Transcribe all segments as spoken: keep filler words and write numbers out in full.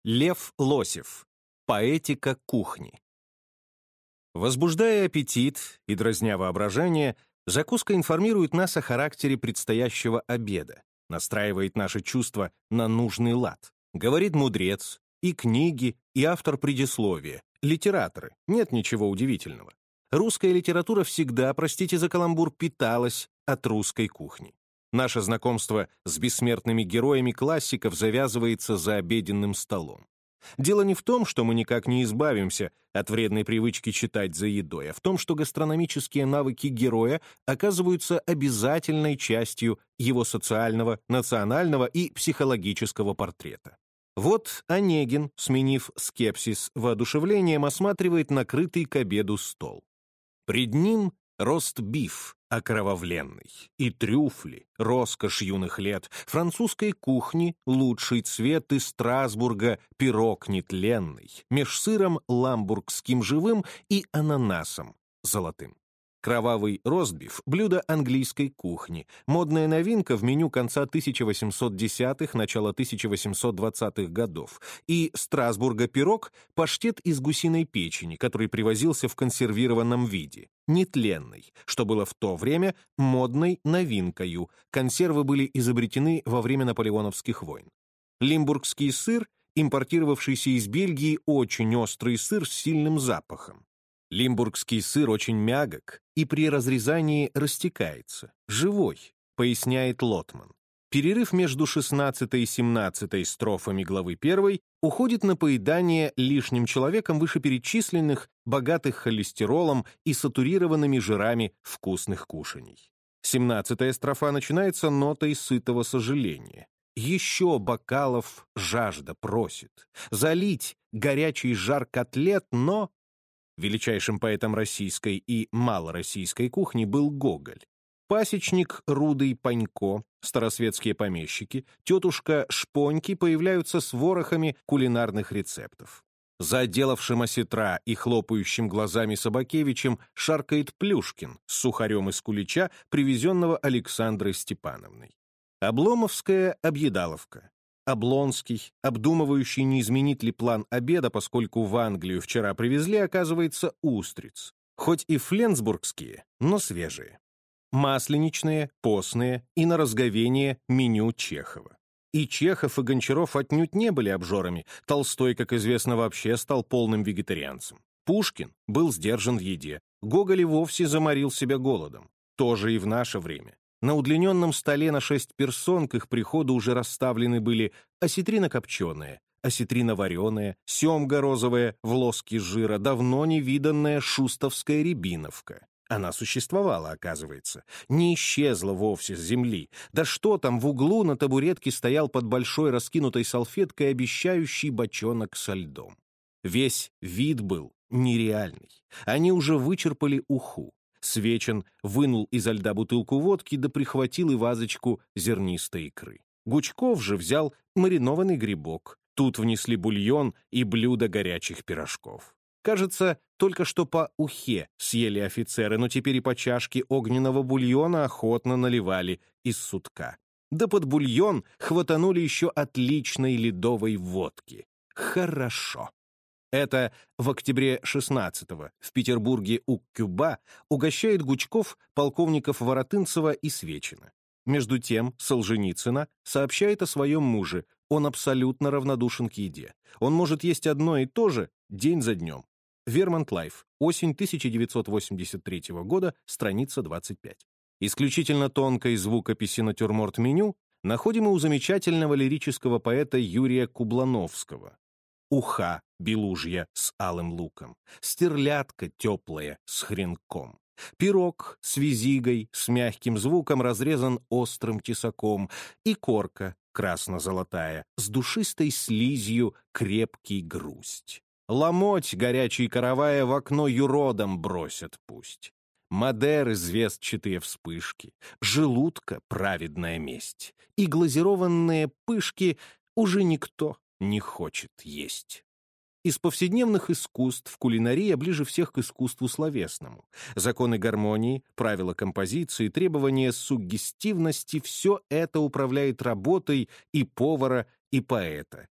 Лев Лосев. Поэтика кухни. Возбуждая аппетит и дразня воображение, закуска информирует нас о характере предстоящего обеда, настраивает наши чувства на нужный лад. Говорит мудрец, и книги, и автор предисловия, литераторы, нет ничего удивительного. Русская литература всегда, простите за каламбур, питалась от русской кухни. Наше знакомство с бессмертными героями классиков завязывается за обеденным столом. Дело не в том, что мы никак не избавимся от вредной привычки читать за едой, а в том, что гастрономические навыки героя оказываются обязательной частью его социального, национального и психологического портрета. Вот Онегин, сменив скепсис воодушевлением, осматривает накрытый к обеду стол. Пред ним ростбиф окровавленный, и трюфли, роскошь юных лет, французской кухни лучший цвет из Страсбурга пирог нетленный, меж сыром ламбургским живым и ананасом золотым. Кровавый ростбиф — блюдо английской кухни, модная новинка в меню конца тысяча восемьсот десятых, начала тысяча восемьсот двадцатых годов, и Страсбурга пирог — паштет из гусиной печени, который привозился в консервированном виде, нетленный, что было в то время модной новинкою. Консервы были изобретены во время наполеоновских войн. Лимбургский сыр, импортировавшийся из Бельгии, очень острый сыр с сильным запахом. Лимбургский сыр очень мягок и при разрезании растекается, живой, поясняет Лотман. Перерыв между шестнадцатой и семнадцатой строфами главы первой уходит на поедание лишним человеком вышеперечисленных, богатых холестеролом и сатурированными жирами вкусных кушаний. семнадцатая строфа начинается нотой сытого сожаления. Еще бокалов жажда просит. Залить горячий жар котлет, но... Величайшим поэтом российской и малороссийской кухни был Гоголь. Пасечник Рудый Панько, старосветские помещики, тетушка Шпоньки появляются с ворохами кулинарных рецептов. За отделавшим осетра и хлопающим глазами Собакевичем шаркает Плюшкин с сухарем из кулича, привезенного Александрой Степановной. Обломовская объедаловка. Облонский, обдумывающий, не изменить ли план обеда, поскольку в Англию вчера привезли, оказывается, устриц. Хоть и фленсбургские, но свежие. Масленичные, постные и на разговение меню Чехова. И Чехов, и Гончаров отнюдь не были обжорами. Толстой, как известно, вообще стал полным вегетарианцем. Пушкин был сдержан в еде. Гоголь и вовсе заморил себя голодом. Тоже и в наше время. На удлиненном столе на шесть персон к их приходу уже расставлены были осетрина копченая, осетрина вареная, семга розовая в лоске жира, давно невиданная шустовская рябиновка. Она существовала, оказывается, не исчезла вовсе с земли. Да что там, в углу на табуретке стоял под большой раскинутой салфеткой обещающий бочонок со льдом. Весь вид был нереальный. Они уже вычерпали уху. Свечин вынул изо льда бутылку водки да прихватил и вазочку зернистой икры. Гучков же взял маринованный грибок. Тут внесли бульон и блюдо горячих пирожков. Кажется, только что по ухе съели офицеры, но теперь и по чашке огненного бульона охотно наливали из сутка. Да под бульон хватанули еще отличной ледовой водки. Хорошо. Это в октябре шестнадцатого в Петербурге у Кюба угощает Гучков полковников Воротынцева и Свечина. Между тем Солженицына сообщает о своем муже. Он абсолютно равнодушен к еде. Он может есть одно и то же день за днем. Вермонт Лайф. Осень тысяча девятьсот восемьдесят третьего года, страница двадцать пять. Исключительно тонкой звукописи натюрморт-меню находим и у замечательного лирического поэта Юрия Кублановского. Уха белужья с алым луком, стерлядка теплая с хренком, пирог с визигой с мягким звуком разрезан острым тесаком, и корка красно-золотая с душистой слизью крепкий грусть. Ломоть горячий каравая в окно юродом бросят пусть. Мадеры звездчатые вспышки, желудка праведная месть, и глазированные пышки уже никто не хочет есть. Из повседневных искусств кулинария ближе всех к искусству словесному. Законы гармонии, правила композиции, требования суггестивности — все это управляет работой и повара, и поэта.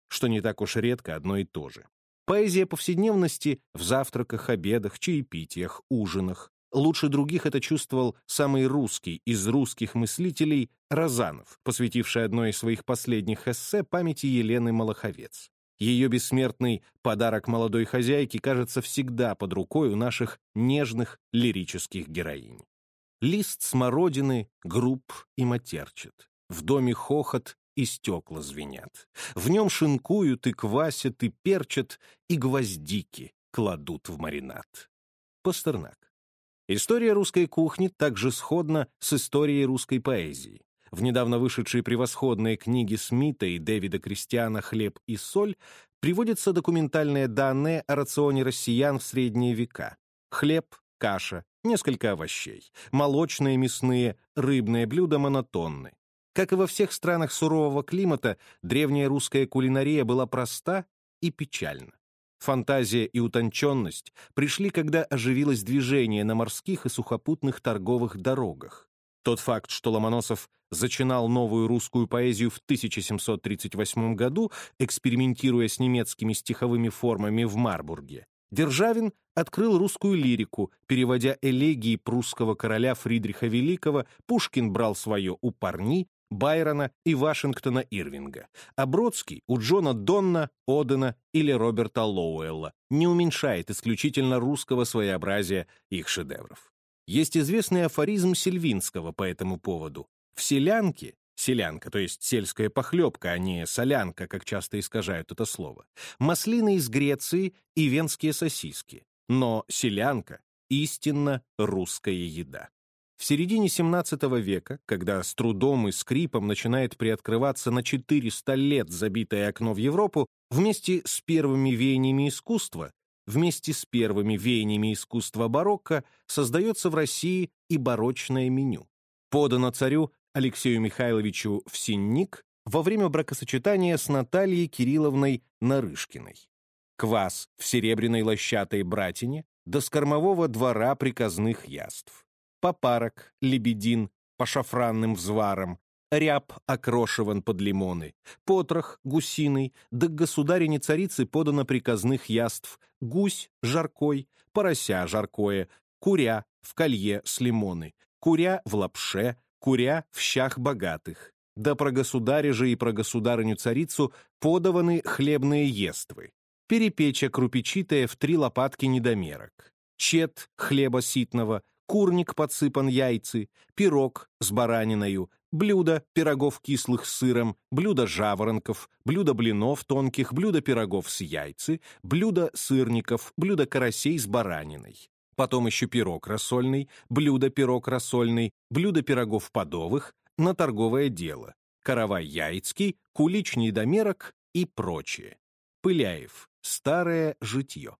что не так уж редко одно и то же. Поэзия повседневности в завтраках, обедах, чаепитиях, ужинах. Лучше других это чувствовал самый русский из русских мыслителей Розанов, посвятивший одно из своих последних эссе памяти Елены Малаховец. Ее бессмертный «Подарок молодой хозяйке» кажется всегда под рукой у наших нежных лирических героинь. Лист смородины груб и матерчат, в доме хохот и стекла звенят, в нем шинкуют и квасят и перчат, и гвоздики кладут в маринад. Пастернак. История русской кухни также сходна с историей русской поэзии. В недавно вышедшей превосходной книге Смита и Дэвида Кристиана «Хлеб и соль» приводятся документальные данные о рационе россиян в средние века. Хлеб, каша, несколько овощей, молочные, мясные, рыбные блюда монотонны. Как и во всех странах сурового климата, древняя русская кулинария была проста и печальна. Фантазия и утонченность пришли, когда оживилось движение на морских и сухопутных торговых дорогах. Тот факт, что Ломоносов зачинал новую русскую поэзию в тысяча семьсот тридцать восьмом году, экспериментируя с немецкими стиховыми формами в Марбурге. Державин открыл русскую лирику, переводя элегии прусского короля Фридриха Великого, Пушкин брал свое у Парни, Байрона и Вашингтона Ирвинга, а Бродский у Джона Донна, Одена или Роберта Лоуэлла не уменьшает исключительно русского своеобразия их шедевров. Есть известный афоризм Сельвинского по этому поводу. В селянке, селянка, то есть сельская похлебка, а не солянка, как часто искажают это слово, маслины из Греции и венские сосиски, но селянка — истинно русская еда. В середине семнадцатого века, когда с трудом и скрипом начинает приоткрываться на четыреста лет забитое окно в Европу, вместе с первыми веяниями искусства, вместе с первыми веяниями искусства барокко создается в России и барочное меню. Подано царю Алексею Михайловичу в Синник во время бракосочетания с Натальей Кирилловной Нарышкиной. Квас в серебряной лощатой братине до с кормового двора приказных яств. Попарок, лебедин по шафранным взварам, ряб окрошиван под лимоны, потрох гусиный, да к государине-царице подано приказных яств гусь жаркой, порося жаркое, куря в колье с лимоны, куря в лапше, куря в щах богатых. Да про государя же и про государыню-царицу подаваны хлебные ествы. Перепеча крупичитая в три лопатки недомерок, чет хлеба ситного, курник подсыпан яйцы, пирог с бараниною, блюдо пирогов кислых с сыром, блюдо жаворонков, блюдо блинов тонких, блюдо пирогов с яйцы, блюдо сырников, блюдо карасей с бараниной. Потом еще пирог рассольный, блюдо пирог рассольный, блюдо пирогов подовых, на торговое дело, каравай яицкий, кулич недомерок и прочее. Пыляев. Старое житье.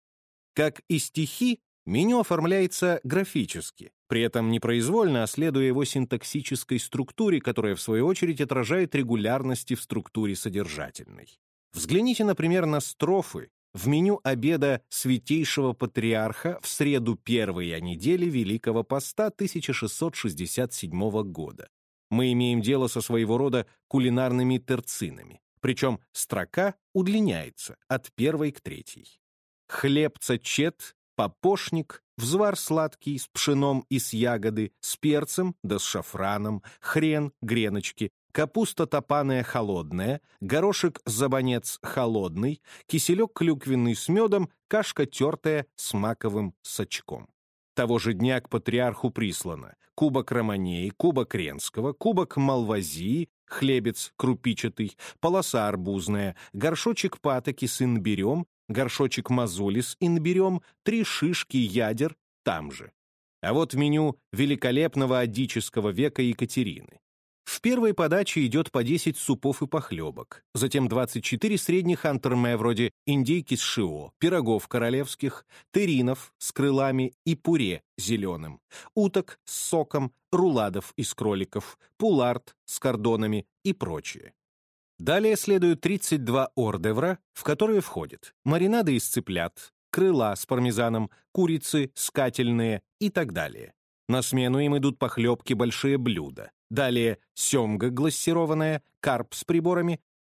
Как и стихи, меню оформляется графически, при этом непроизвольно, а следуя его синтаксической структуре, которая, в свою очередь, отражает регулярности в структуре содержательной. Взгляните, например, на строфы в меню обеда Святейшего Патриарха в среду первой недели Великого Поста тысяча шестьсот шестьдесят седьмого года. Мы имеем дело со своего рода кулинарными терцинами, причем строка удлиняется от первой к третьей. Хлебца чет, попошник, взвар сладкий с пшеном и с ягоды, с перцем да с шафраном, хрен, греночки, капуста топаная холодная, горошек забанец холодный, киселек клюквенный с медом, кашка тертая с маковым сачком. Того же дня к патриарху прислано кубок романеи, кубок ренского, кубок малвазии, хлебец крупичатый, полоса арбузная, горшочек патоки с инбирем, горшочек мазули с инбирем, три шишки ядер там же. А вот меню великолепного адического века Екатерины. В первой подаче идет по десять супов и похлебок, затем двадцать четыре средних антерме вроде индейки с шио, пирогов королевских, теринов с крылами и пуре зеленым, уток с соком, руладов из кроликов, пулард с кордонами и прочее. Далее следуют тридцать два ордевра, в которые входят маринады из цыплят, крыла с пармезаном, курицы, скательные и так далее. На смену им идут похлебки, большие блюда. Далее семга глассированная, карп с приборами,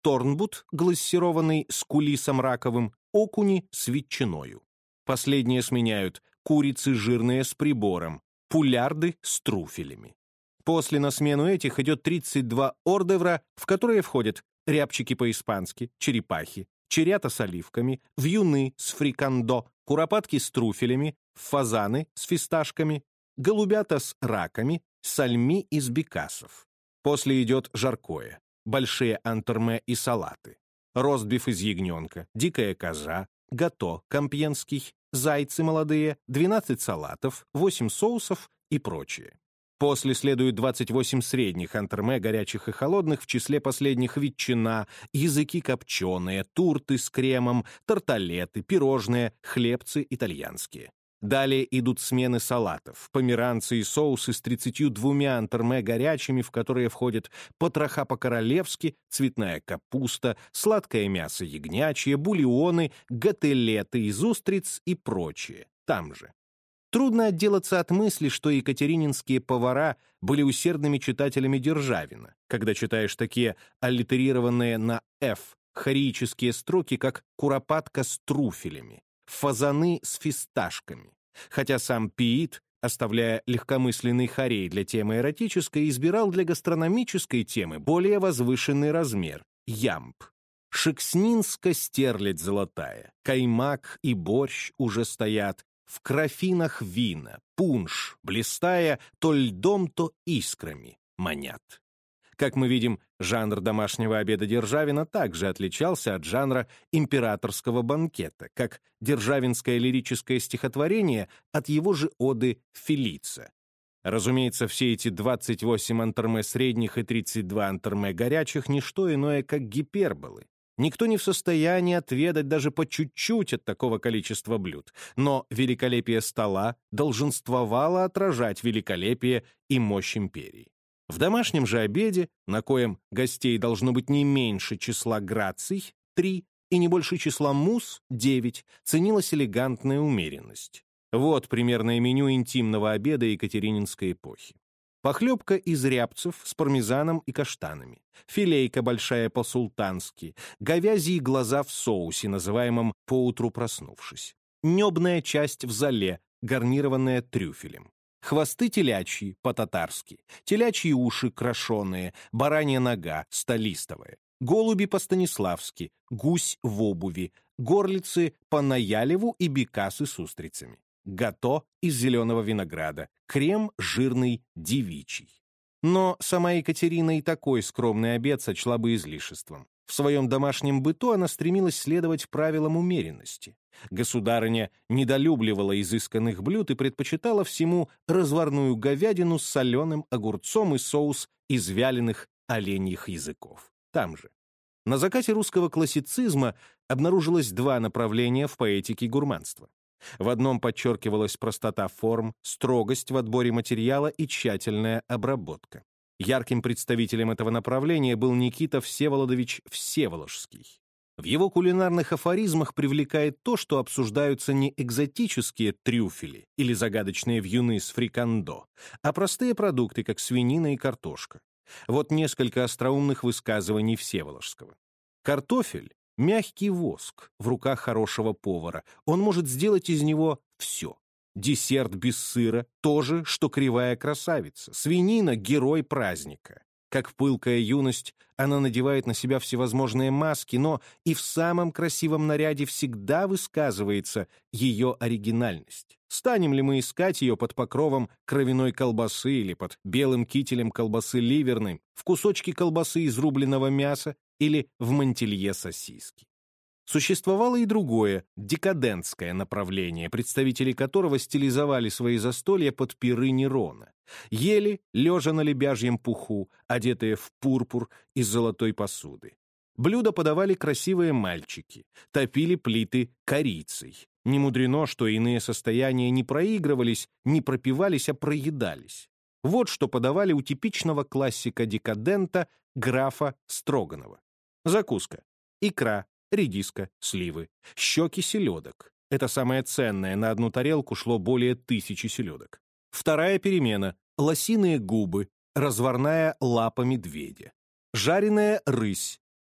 торнбут, глассированный с кулисом раковым, окуни с ветчиною. Последние сменяют курицы жирные с прибором, пулярды с трюфелями. После на смену этих идет тридцать два ордевра, в которые входят рябчики по-испански, черепахи, черята с оливками, вьюны с фрикандо, куропатки с трюфелями, фазаны с фисташками, голубята с раками, сальми из бекасов. После идет жаркое, большие антерме и салаты, ростбиф из ягненка, дикая коза, гато компьенский, зайцы молодые, двенадцать салатов, восемь соусов и прочее. После следует двадцать восемь средних антерме, горячих и холодных, в числе последних ветчина, языки копченые, турты с кремом, тарталеты, пирожные, хлебцы итальянские. Далее идут смены салатов, померанцы и соусы с тридцатью двумя антерме горячими, в которые входят потроха по-королевски, цветная капуста, сладкое мясо ягнячье, бульоны, гателеты из устриц и прочее. Там же. Трудно отделаться от мысли, что екатерининские повара были усердными читателями Державина, когда читаешь такие аллитерированные на «ф» хореические строки, как «куропатка с трюфелями», «фазаны с фисташками», хотя сам Пиит, оставляя легкомысленный хорей для темы эротической, избирал для гастрономической темы более возвышенный размер — ямб. Шекснинска стерлядь золотая, каймак и борщ уже стоят, в крафинах вина, пунш, блистая, то льдом, то искрами, манят. Как мы видим, жанр домашнего обеда Державина также отличался от жанра императорского банкета, как державинское лирическое стихотворение от его же оды «Фелица». Разумеется, все эти двадцать восемь антерме средних и тридцать два антерме горячих — не что иное, как гиперболы. Никто не в состоянии отведать даже по чуть-чуть от такого количества блюд, но великолепие стола долженствовало отражать великолепие и мощь империи. В домашнем же обеде, на коем гостей должно быть не меньше числа граций, три, и не больше числа мус, девять, ценилась элегантная умеренность. Вот примерное меню интимного обеда екатерининской эпохи. Похлебка из рябцев с пармезаном и каштанами, филейка большая по-султански, говязьи глаза в соусе, называемом «поутру проснувшись», небная часть в золе, гарнированная трюфелем, хвосты телячьи по-татарски, телячьи уши крошеные, баранья нога столистовая, голуби по-станиславски, гусь в обуви, горлицы по-наялеву и бекасы с устрицами. Гато из зеленого винограда, крем жирный девичий. Но сама Екатерина и такой скромный обед сочла бы излишеством. В своем домашнем быту она стремилась следовать правилам умеренности. Государыня недолюбливала изысканных блюд и предпочитала всему разварную говядину с соленым огурцом и соус из вяленых оленьих языков. Там же. На закате русского классицизма обнаружилось два направления в поэтике гурманства. В одном подчеркивалась простота форм, строгость в отборе материала и тщательная обработка. Ярким представителем этого направления был Никита Всеволодович Всеволожский. В его кулинарных афоризмах привлекает то, что обсуждаются не экзотические трюфели или загадочные вьюны с фрикандо, а простые продукты, как свинина и картошка. Вот несколько остроумных высказываний Всеволожского. Картофель — мягкий воск в руках хорошего повара. Он может сделать из него все. Десерт без сыра — то же, что кривая красавица. Свинина — герой праздника. Как пылкая юность, она надевает на себя всевозможные маски, но и в самом красивом наряде всегда высказывается ее оригинальность. Станем ли мы искать ее под покровом кровяной колбасы или под белым кителем колбасы ливерной, в кусочке колбасы из рубленого мяса или в мантилье сосиски? Существовало и другое, декадентское направление, представители которого стилизовали свои застолья под пиры Нерона. Ели, лежа на лебяжьем пуху, одетые в пурпур из золотой посуды. Блюда подавали красивые мальчики, топили плиты корицей. Не мудрено, что иные состояния не проигрывались, не пропивались, а проедались. Вот что подавали у типичного классика-декадента графа Строганова. Закуска. Икра, редиска, сливы, щеки селедок. Это самое ценное, на одну тарелку шло более тысячи селедок. Вторая перемена — лосиные губы, разварная лапа медведя. Жареная рысь,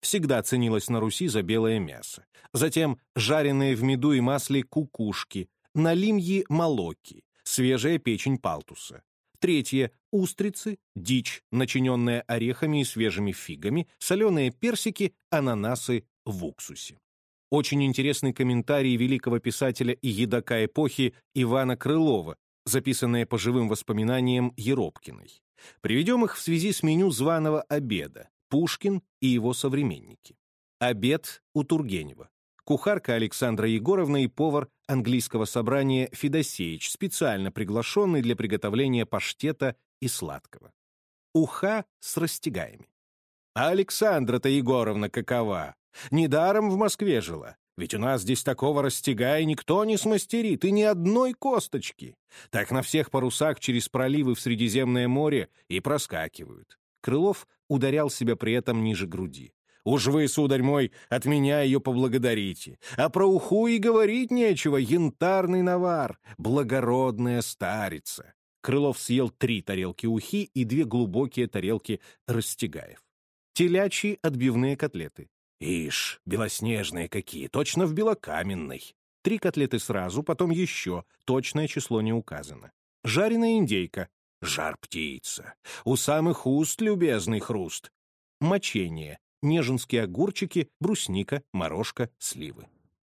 всегда ценилось на Руси за белое мясо. Затем жареные в меду и масле кукушки, налимьи молоки, свежая печень палтуса. Третье — устрицы, дичь, начиненная орехами и свежими фигами, соленые персики, ананасы в уксусе. Очень интересный комментарий великого писателя и едока эпохи Ивана Крылова, записанные по живым воспоминаниям Еропкиной. Приведем их в связи с меню званого обеда: Пушкин и его современники. Обед у Тургенева. Кухарка Александра Егоровна и повар английского собрания Федосеич, специально приглашенный для приготовления паштета и сладкого. Уха с растягаями. А Александра-то Егоровна какова? Недаром в Москве жила. Ведь у нас здесь такого растягая никто не смастерит, и ни одной косточки. Так на всех парусах через проливы в Средиземное море и проскакивают. Крылов ударял себя при этом ниже груди. «Уж вы, сударь мой, от меня ее поблагодарите. А про уху и говорить нечего, янтарный навар, благородная старица». Крылов съел три тарелки ухи и две глубокие тарелки растягаев. Телячьи отбивные котлеты. Ишь, белоснежные какие, точно в белокаменной. Три котлеты сразу, потом еще, точное число не указано. Жареная индейка. Жар-птица. У самых уст любезный хруст. Мочение. Неженские огурчики, брусника, морожка, сливы.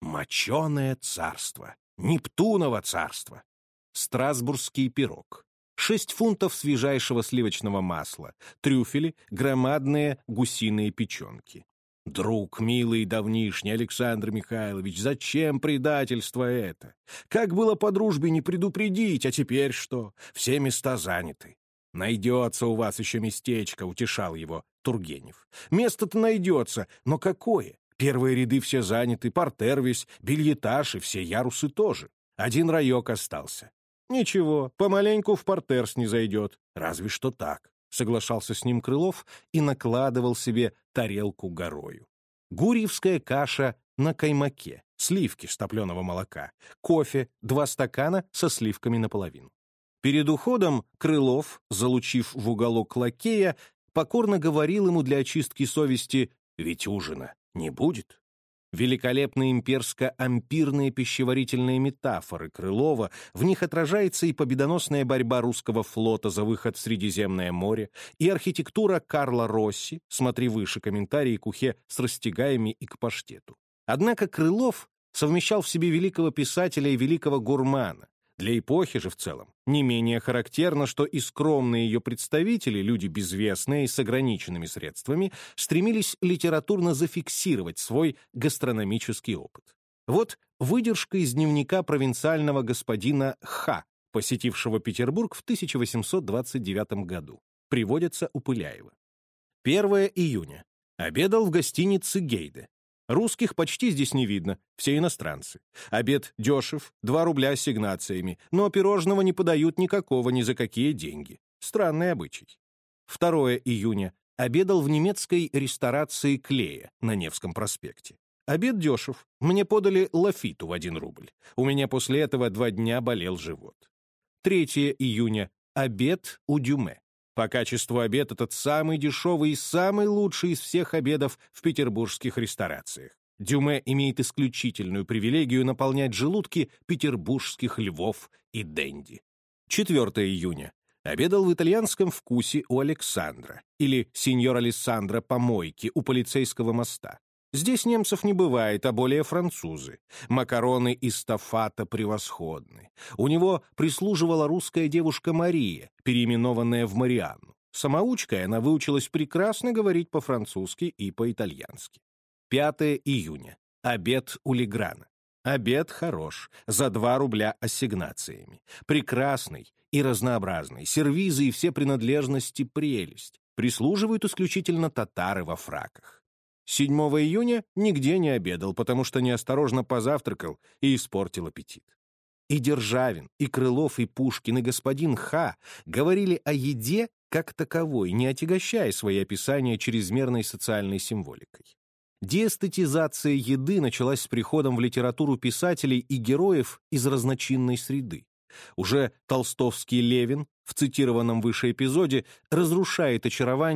Моченое царство. Нептуново царство. Страсбургский пирог. Шесть фунтов свежайшего сливочного масла. Трюфели, громадные гусиные печенки. Друг милый и давнишний Александр Михайлович, зачем предательство это? Как было по дружбе не предупредить, а теперь что? Все места заняты. Найдется у вас еще местечко, утешал его Тургенев. Место-то найдется, но какое? Первые ряды все заняты, партер весь, бельетаж и все ярусы тоже. Один раек остался. Ничего, помаленьку в партер снизойдет. Разве что так. Соглашался с ним Крылов и накладывал себе тарелку горою. Гурьевская каша на каймаке, сливки с топленого молока, кофе, два стакана со сливками наполовину. Перед уходом Крылов, залучив в уголок лакея, покорно говорил ему для очистки совести: «Ведь ужина не будет». Великолепные имперско-ампирные пищеварительные метафоры Крылова, в них отражается и победоносная борьба русского флота за выход в Средиземное море, и архитектура Карла Росси, смотри выше комментарии к ухе с растягаями и к паштету. Однако Крылов совмещал в себе великого писателя и великого гурмана. Для эпохи же в целом не менее характерно, что и скромные ее представители, люди безвестные и с ограниченными средствами, стремились литературно зафиксировать свой гастрономический опыт. Вот выдержка из дневника провинциального господина Х, посетившего Петербург в тысяча восемьсот двадцать девятом году. Приводится у Пыляева. первое июня. Обедал в гостинице Гейде. Русских почти здесь не видно, все иностранцы. Обед дешев, два рубля ассигнациями, но пирожного не подают никакого ни за какие деньги. Странный обычай. второе июня. Обедал в немецкой ресторации Клея на Невском проспекте. Обед дешев, мне подали лафиту в один рубль. У меня после этого два дня болел живот. третье июня. Обед у Дюме. По качеству обед этот самый дешевый и самый лучший из всех обедов в петербургских ресторациях. Дюме имеет исключительную привилегию наполнять желудки петербургских львов и денди. четвёртое июня. Обедал в итальянском вкусе у Александра, или сеньор Алессандро Помойки у полицейского моста. Здесь немцев не бывает, а более французы. Макароны из тафата превосходны. У него прислуживала русская девушка Мария, переименованная в Марианну. Самоучкой она выучилась прекрасно говорить по-французски и по-итальянски. пятое июня. Обед у Леграна. Обед хорош, за два рубля ассигнациями. Прекрасный и разнообразный. Сервизы и все принадлежности прелесть. Прислуживают исключительно татары во фраках. седьмого июня нигде не обедал, потому что неосторожно позавтракал и испортил аппетит. И Державин, и Крылов, и Пушкин, и господин Х. говорили о еде как таковой, не отягощая свои описания чрезмерной социальной символикой. Деэстетизация еды началась с приходом в литературу писателей и героев из разночинной среды. Уже толстовский Левин в цитированном выше эпизоде разрушает очарование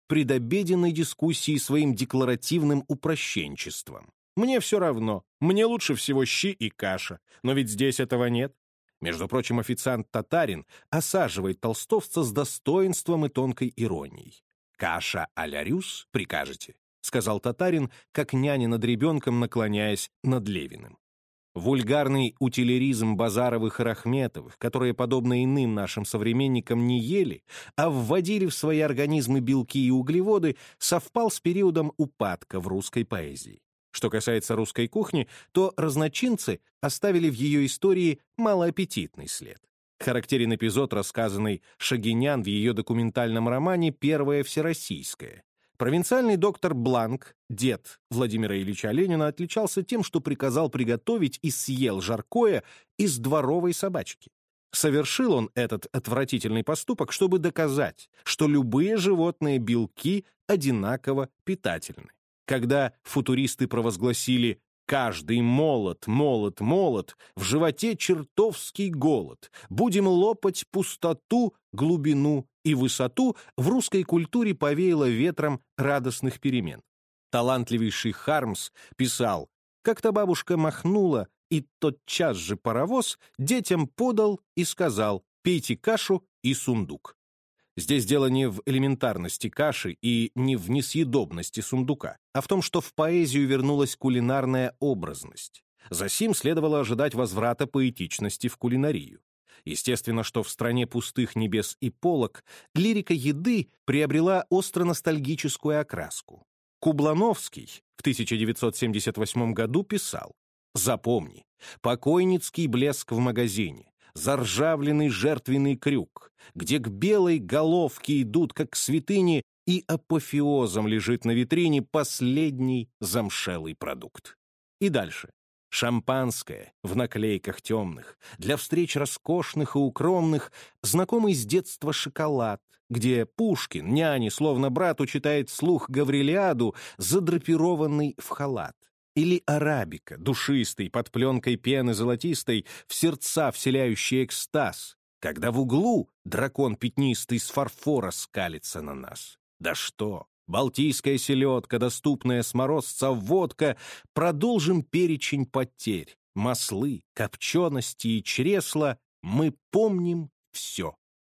предобеденной дискуссии своим декларативным упрощенчеством. Мне все равно, мне лучше всего щи и каша, но ведь здесь этого нет. Между прочим, официант-татарин осаживает толстовца с достоинством и тонкой иронией. «Каша а-ля Рюс, прикажете?» — сказал татарин, как няня над ребенком, наклоняясь над Левиным. Вульгарный утилеризм Базаровых и Рахметовых, которые, подобно иным нашим современникам, не ели, а вводили в свои организмы белки и углеводы, совпал с периодом упадка в русской поэзии. Что касается русской кухни, то разночинцы оставили в ее истории малоаппетитный след. Характерен эпизод, рассказанный Шагинян в ее документальном романе «Первое всероссийское». Провинциальный доктор Бланк, дед Владимира Ильича Ленина, отличался тем, что приказал приготовить и съел жаркое из дворовой собачки. Совершил он этот отвратительный поступок, чтобы доказать, что любые животные белки одинаково питательны. Когда футуристы провозгласили «каждый молот, молот, молот, в животе чертовский голод, будем лопать пустоту, глубину и высоту», в русской культуре повеяло ветром радостных перемен. Талантливейший Хармс писал: «Как-то бабушка махнула, и тотчас же паровоз детям подал и сказал: пейте кашу и сундук». Здесь дело не в элементарности каши и не в несъедобности сундука, а в том, что в поэзию вернулась кулинарная образность. Засим следовало ожидать возврата поэтичности в кулинарию. Естественно, что в стране пустых небес и полок лирика еды приобрела остро-ностальгическую окраску. Кублановский в тысяча девятьсот семьдесят восьмом году писал: «Запомни, покойницкий блеск в магазине, заржавленный жертвенный крюк, где к белой головке идут, как к святыне, и апофеозом лежит на витрине последний замшелый продукт». И дальше. Шампанское в наклейках темных, для встреч роскошных и укромных, знакомый с детства шоколад, где Пушкин, няне, словно брату, читает вслух Гаврилиаду, задрапированный в халат. Или арабика, душистый, под пленкой пены золотистой, в сердца вселяющий экстаз, когда в углу дракон пятнистый с фарфора скалится на нас. Да что! Балтийская селедка, доступная с морозца водка, продолжим перечень потерь, маслы, копчености и чресла, мы помним все.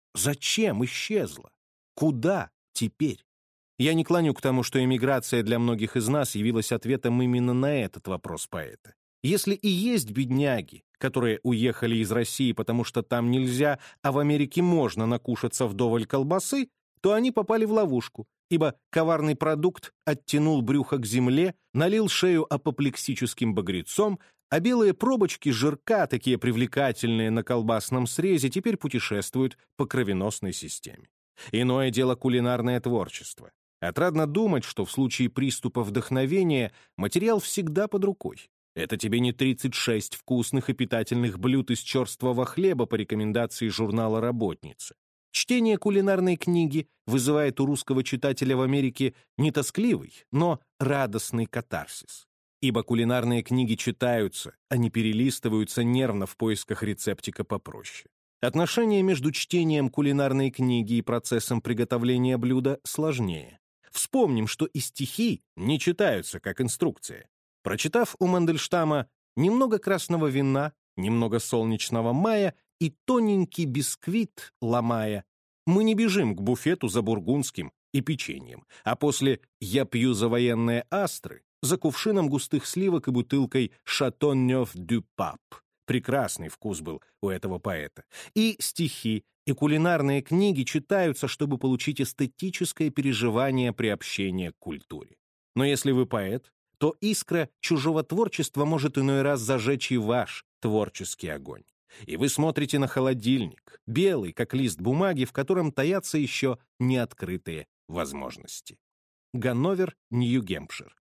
Зачем исчезло? Куда теперь? Я не клоню к тому, что эмиграция для многих из нас явилась ответом именно на этот вопрос поэта. Если и есть бедняги, которые уехали из России, потому что там нельзя, а в Америке можно накушаться вдоволь колбасы, то они попали в ловушку, ибо коварный продукт оттянул брюхо к земле, налил шею апоплексическим багрецом, а белые пробочки жирка, такие привлекательные на колбасном срезе, теперь путешествуют по кровеносной системе. Иное дело кулинарное творчество. Отрадно думать, что в случае приступа вдохновения материал всегда под рукой. Это тебе не тридцать шесть вкусных и питательных блюд из черствого хлеба по рекомендации журнала «Работница». Чтение кулинарной книги вызывает у русского читателя в Америке не тоскливый, но радостный катарсис. Ибо кулинарные книги читаются, а не перелистываются нервно в поисках рецептика попроще. Отношение между чтением кулинарной книги и процессом приготовления блюда сложнее. Вспомним, что и стихи не читаются как инструкция. Прочитав у Мандельштама «немного красного вина, немного солнечного мая» и тоненький бисквит ломая, мы не бежим к буфету за бургундским и печеньем, а после «я пью за военные астры» за кувшином густых сливок и бутылкой «Шато-Нёв-дю-Пап». Прекрасный вкус был у этого поэта. И стихи, и кулинарные книги читаются, чтобы получить эстетическое переживание приобщения к культуре. Но если вы поэт, то искра чужого творчества может иной раз зажечь и ваш творческий огонь. И вы смотрите на холодильник, белый, как лист бумаги, в котором таятся еще неоткрытые возможности. Ганновер, Нью-Гэмпшир.